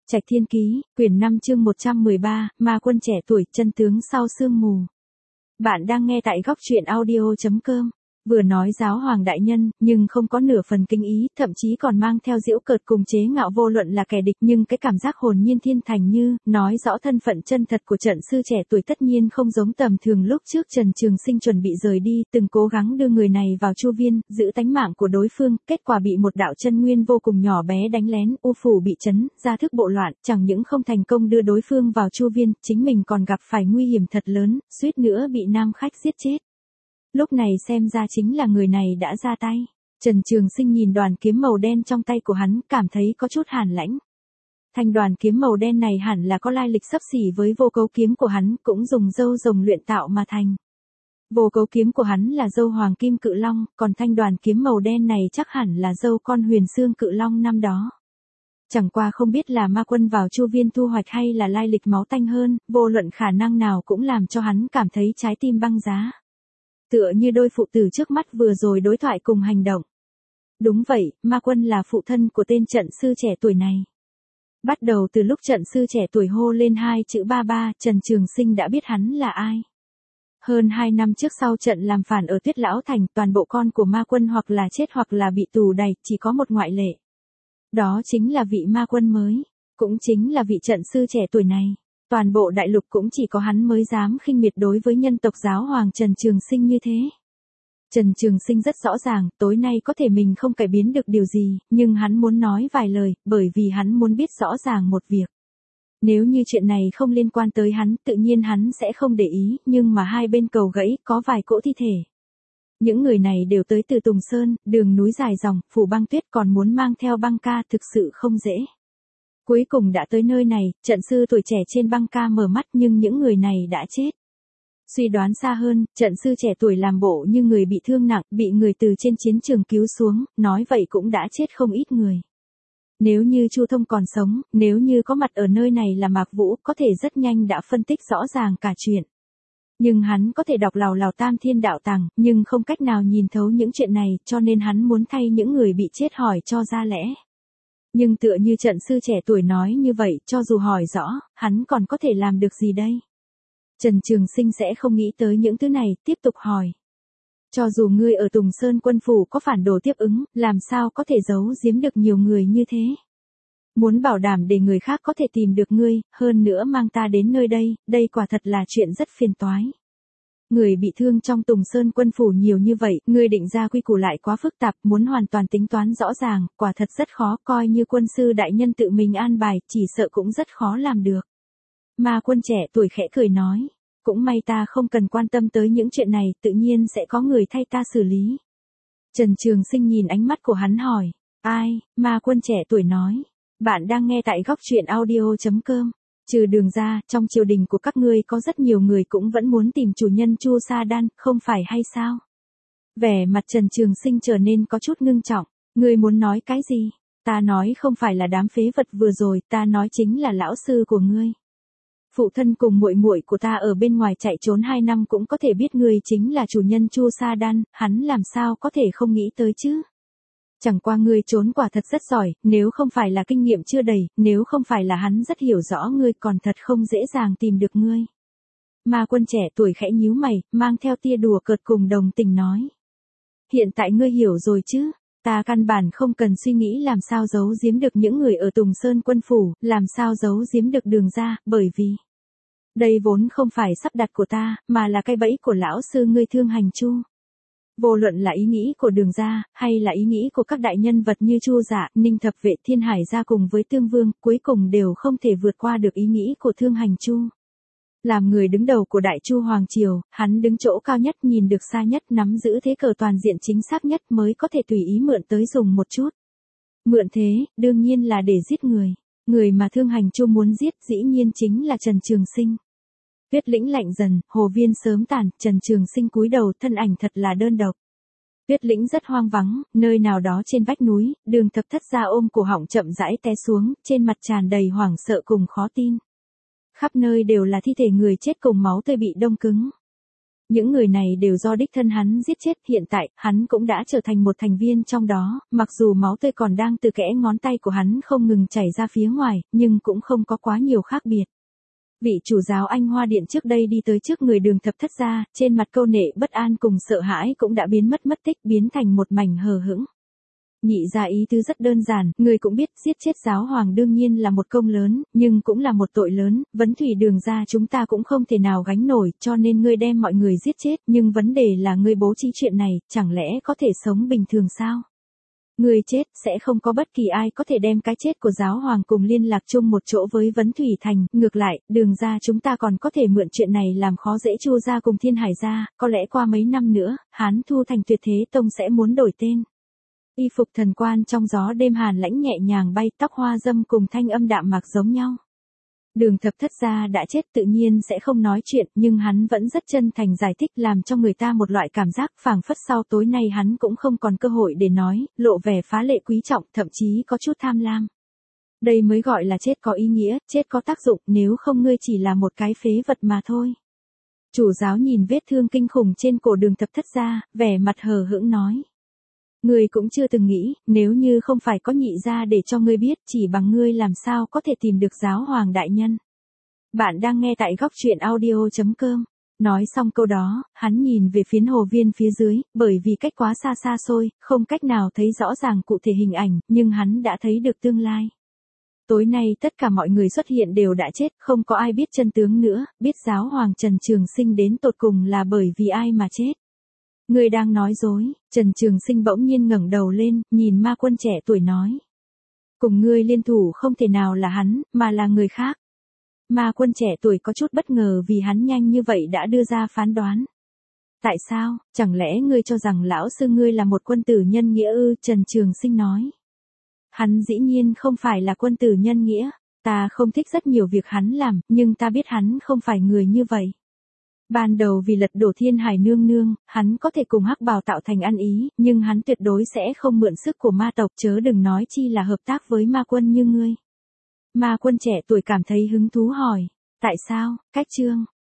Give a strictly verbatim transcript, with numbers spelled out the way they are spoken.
Trạch Thiên Ký, quyển năm chương một trăm mười ba, Ma Quân trẻ tuổi, chân tướng sau sương mù. Bạn đang nghe tại góc truyện audio chấm com. Vừa nói giáo hoàng đại nhân, nhưng không có nửa phần kinh ý, thậm chí còn mang theo giễu cợt cùng chế ngạo, vô luận là kẻ địch, nhưng cái cảm giác hồn nhiên thiên thành như, nói rõ thân phận chân thật của trận sư trẻ tuổi tất nhiên không giống tầm thường. Lúc trước Trần Trường Sinh chuẩn bị rời đi, từng cố gắng đưa người này vào chu viên, giữ tánh mạng của đối phương, kết quả bị một đạo chân nguyên vô cùng nhỏ bé đánh lén, u phủ bị chấn, ra thức bộ loạn, chẳng những không thành công đưa đối phương vào chu viên, chính mình còn gặp phải nguy hiểm thật lớn, suýt nữa bị nam khách giết chết. Lúc này xem ra chính là người này đã ra tay. Trần Trường Sinh nhìn đoàn kiếm màu đen trong tay của hắn, cảm thấy có chút hàn lãnh. Thanh đoàn kiếm màu đen này hẳn là có lai lịch xấp xỉ với vô cấu kiếm của hắn, cũng dùng dâu rồng luyện tạo mà thành. Vô cấu kiếm của hắn là dâu hoàng kim cự long, còn thanh đoàn kiếm màu đen này chắc hẳn là dâu con huyền xương cự long năm đó. Chẳng qua không biết là ma quân vào chu viên thu hoạch hay là lai lịch máu tanh hơn, vô luận khả năng nào cũng làm cho hắn cảm thấy trái tim băng giá. Tựa như đôi phụ tử trước mắt vừa rồi đối thoại cùng hành động. Đúng vậy, ma quân là phụ thân của tên trận sư trẻ tuổi này. Bắt đầu từ lúc trận sư trẻ tuổi hô lên hai chữ ba ba, Trần Trường Sinh đã biết hắn là ai. Hơn hai năm trước sau trận làm phản ở Tuyết Lão Thành, toàn bộ con của ma quân hoặc là chết hoặc là bị tù đày, chỉ có một ngoại lệ. Đó chính là vị ma quân mới, cũng chính là vị trận sư trẻ tuổi này. Toàn bộ đại lục cũng chỉ có hắn mới dám khinh miệt đối với nhân tộc giáo hoàng Trần Trường Sinh như thế. Trần Trường Sinh rất rõ ràng, tối nay có thể mình không cải biến được điều gì, nhưng hắn muốn nói vài lời, bởi vì hắn muốn biết rõ ràng một việc. Nếu như chuyện này không liên quan tới hắn, tự nhiên hắn sẽ không để ý, nhưng mà hai bên cầu gãy, có vài cỗ thi thể. Những người này đều tới từ Tùng Sơn, đường núi dài dòng, phủ băng tuyết, còn muốn mang theo băng ca thực sự không dễ. Cuối cùng đã tới nơi này, trận sư tuổi trẻ trên băng ca mở mắt nhưng những người này đã chết. Suy đoán xa hơn, trận sư trẻ tuổi làm bộ như người bị thương nặng, bị người từ trên chiến trường cứu xuống, nói vậy cũng đã chết không ít người. Nếu như Chu Thông còn sống, nếu như có mặt ở nơi này là Mạc Vũ, có thể rất nhanh đã phân tích rõ ràng cả chuyện. Nhưng hắn có thể đọc lào lào tam thiên đạo tàng, nhưng không cách nào nhìn thấu những chuyện này, cho nên hắn muốn thay những người bị chết hỏi cho ra lẽ. Nhưng tựa như trận sư trẻ tuổi nói như vậy, cho dù hỏi rõ, hắn còn có thể làm được gì đây? Trần Trường Sinh sẽ không nghĩ tới những thứ này, tiếp tục hỏi. Cho dù ngươi ở Tùng Sơn quân phủ có phản đồ tiếp ứng, làm sao có thể giấu giếm được nhiều người như thế? Muốn bảo đảm để người khác có thể tìm được ngươi, hơn nữa mang ta đến nơi đây, đây quả thật là chuyện rất phiền toái. Người bị thương trong Tùng Sơn quân phủ nhiều như vậy, ngươi định ra quy củ lại quá phức tạp, muốn hoàn toàn tính toán rõ ràng, quả thật rất khó, coi như quân sư đại nhân tự mình an bài, chỉ sợ cũng rất khó làm được. Ma quân trẻ tuổi khẽ cười nói, cũng may ta không cần quan tâm tới những chuyện này, tự nhiên sẽ có người thay ta xử lý. Trần Trường Sinh nhìn ánh mắt của hắn hỏi, ai? Ma quân trẻ tuổi nói, bạn đang nghe tại góc truyện audio chấm com. Trừ Đường ra, trong triều đình của các ngươi có rất nhiều người cũng vẫn muốn tìm chủ nhân Chu Sa Đan, không phải hay sao? Vẻ mặt Trần Trường Sinh trở nên có chút ngưng trọng, ngươi muốn nói cái gì? Ta nói không phải là đám phế vật vừa rồi, ta nói chính là lão sư của ngươi. Phụ thân cùng muội muội của ta ở bên ngoài chạy trốn hai năm cũng có thể biết ngươi chính là chủ nhân Chu Sa Đan, hắn làm sao có thể không nghĩ tới chứ? Chẳng qua ngươi trốn quả thật rất giỏi, nếu không phải là kinh nghiệm chưa đầy, nếu không phải là hắn rất hiểu rõ ngươi còn thật không dễ dàng tìm được ngươi. Ma quân trẻ tuổi khẽ nhíu mày, mang theo tia đùa cợt cùng đồng tình nói. Hiện tại ngươi hiểu rồi chứ, ta căn bản không cần suy nghĩ làm sao giấu giếm được những người ở Tùng Sơn quân phủ, làm sao giấu giếm được Đường ra, bởi vì đây vốn không phải sắp đặt của ta, mà là cái bẫy của lão sư ngươi Thương Hành Chu. Vô luận là ý nghĩ của Đường ra, hay là ý nghĩ của các đại nhân vật như Chu Dạ, Ninh Thập Vệ, Thiên Hải gia cùng với Tương Vương, cuối cùng đều không thể vượt qua được ý nghĩ của Thương Hành Chu. Làm người đứng đầu của Đại Chu Hoàng Triều, hắn đứng chỗ cao nhất, nhìn được xa nhất, nắm giữ thế cờ toàn diện chính xác nhất mới có thể tùy ý mượn tới dùng một chút. Mượn thế, đương nhiên là để giết người. Người mà Thương Hành Chu muốn giết dĩ nhiên chính là Trần Trường Sinh. Tuyết lĩnh lạnh dần, hồ viên sớm tàn, Trần Trường Sinh cúi đầu, thân ảnh thật là đơn độc. Tuyết lĩnh rất hoang vắng, nơi nào đó trên vách núi, Đường Thập Thất ra ôm cổ họng chậm rãi té xuống, trên mặt tràn đầy hoảng sợ cùng khó tin. Khắp nơi đều là thi thể người chết cùng máu tươi bị đông cứng. Những người này đều do đích thân hắn giết chết, hiện tại, hắn cũng đã trở thành một thành viên trong đó, mặc dù máu tươi còn đang từ kẽ ngón tay của hắn không ngừng chảy ra phía ngoài, nhưng cũng không có quá nhiều khác biệt. Vị chủ giáo Anh Hoa Điện trước đây đi tới trước người Đường Thập Thất gia, trên mặt câu nệ bất an cùng sợ hãi cũng đã biến mất mất tích, biến thành một mảnh hờ hững. Nhị gia ý tứ rất đơn giản, người cũng biết giết chết giáo hoàng đương nhiên là một công lớn, nhưng cũng là một tội lớn, vấn thủy Đường gia chúng ta cũng không thể nào gánh nổi, cho nên ngươi đem mọi người giết chết, nhưng vấn đề là ngươi bố trí chuyện này, chẳng lẽ có thể sống bình thường sao? Ngươi chết, sẽ không có bất kỳ ai có thể đem cái chết của giáo hoàng cùng liên lạc chung một chỗ với vấn thủy thành, ngược lại, Đường gia chúng ta còn có thể mượn chuyện này làm khó dễ Chu gia cùng Thiên Hải gia, có lẽ qua mấy năm nữa, Hán Thu thành Tuyệt Thế Tông sẽ muốn đổi tên. Y phục thần quan trong gió đêm hàn lãnh nhẹ nhàng bay, tóc hoa dâm cùng thanh âm đạm mạc giống nhau. Đường Thập Thất gia đã chết tự nhiên sẽ không nói chuyện, nhưng hắn vẫn rất chân thành giải thích làm cho người ta một loại cảm giác phảng phất sau tối nay hắn cũng không còn cơ hội để nói, lộ vẻ phá lệ quý trọng, thậm chí có chút tham lam. Đây mới gọi là chết có ý nghĩa, chết có tác dụng, nếu không ngươi chỉ là một cái phế vật mà thôi. Chủ giáo nhìn vết thương kinh khủng trên cổ Đường Thập Thất gia, vẻ mặt hờ hững nói. Ngươi cũng chưa từng nghĩ, nếu như không phải có nhị gia để cho ngươi biết, chỉ bằng ngươi làm sao có thể tìm được giáo hoàng đại nhân. Bạn đang nghe tại góc truyện audio chấm com. Nói xong câu đó, hắn nhìn về phiến hồ viên phía dưới, bởi vì cách quá xa xa xôi, không cách nào thấy rõ ràng cụ thể hình ảnh, nhưng hắn đã thấy được tương lai. Tối nay tất cả mọi người xuất hiện đều đã chết, không có ai biết chân tướng nữa, biết giáo hoàng Trần Trường Sinh đến tột cùng là bởi vì ai mà chết. Ngươi đang nói dối, Trần Trường Sinh bỗng nhiên ngẩng đầu lên, nhìn ma quân trẻ tuổi nói. Cùng ngươi liên thủ không thể nào là hắn, mà là người khác. Ma quân trẻ tuổi có chút bất ngờ vì hắn nhanh như vậy đã đưa ra phán đoán. Tại sao, chẳng lẽ ngươi cho rằng lão sư ngươi là một quân tử nhân nghĩa ư? Trần Trường Sinh nói. Hắn dĩ nhiên không phải là quân tử nhân nghĩa, ta không thích rất nhiều việc hắn làm, nhưng ta biết hắn không phải người như vậy. Ban đầu vì lật đổ Thiên Hải nương nương, hắn có thể cùng Hắc Bào tạo thành ăn ý, nhưng hắn tuyệt đối sẽ không mượn sức của ma tộc, chớ đừng nói chi là hợp tác với ma quân như ngươi. Ma quân trẻ tuổi cảm thấy hứng thú hỏi, tại sao, cách chương,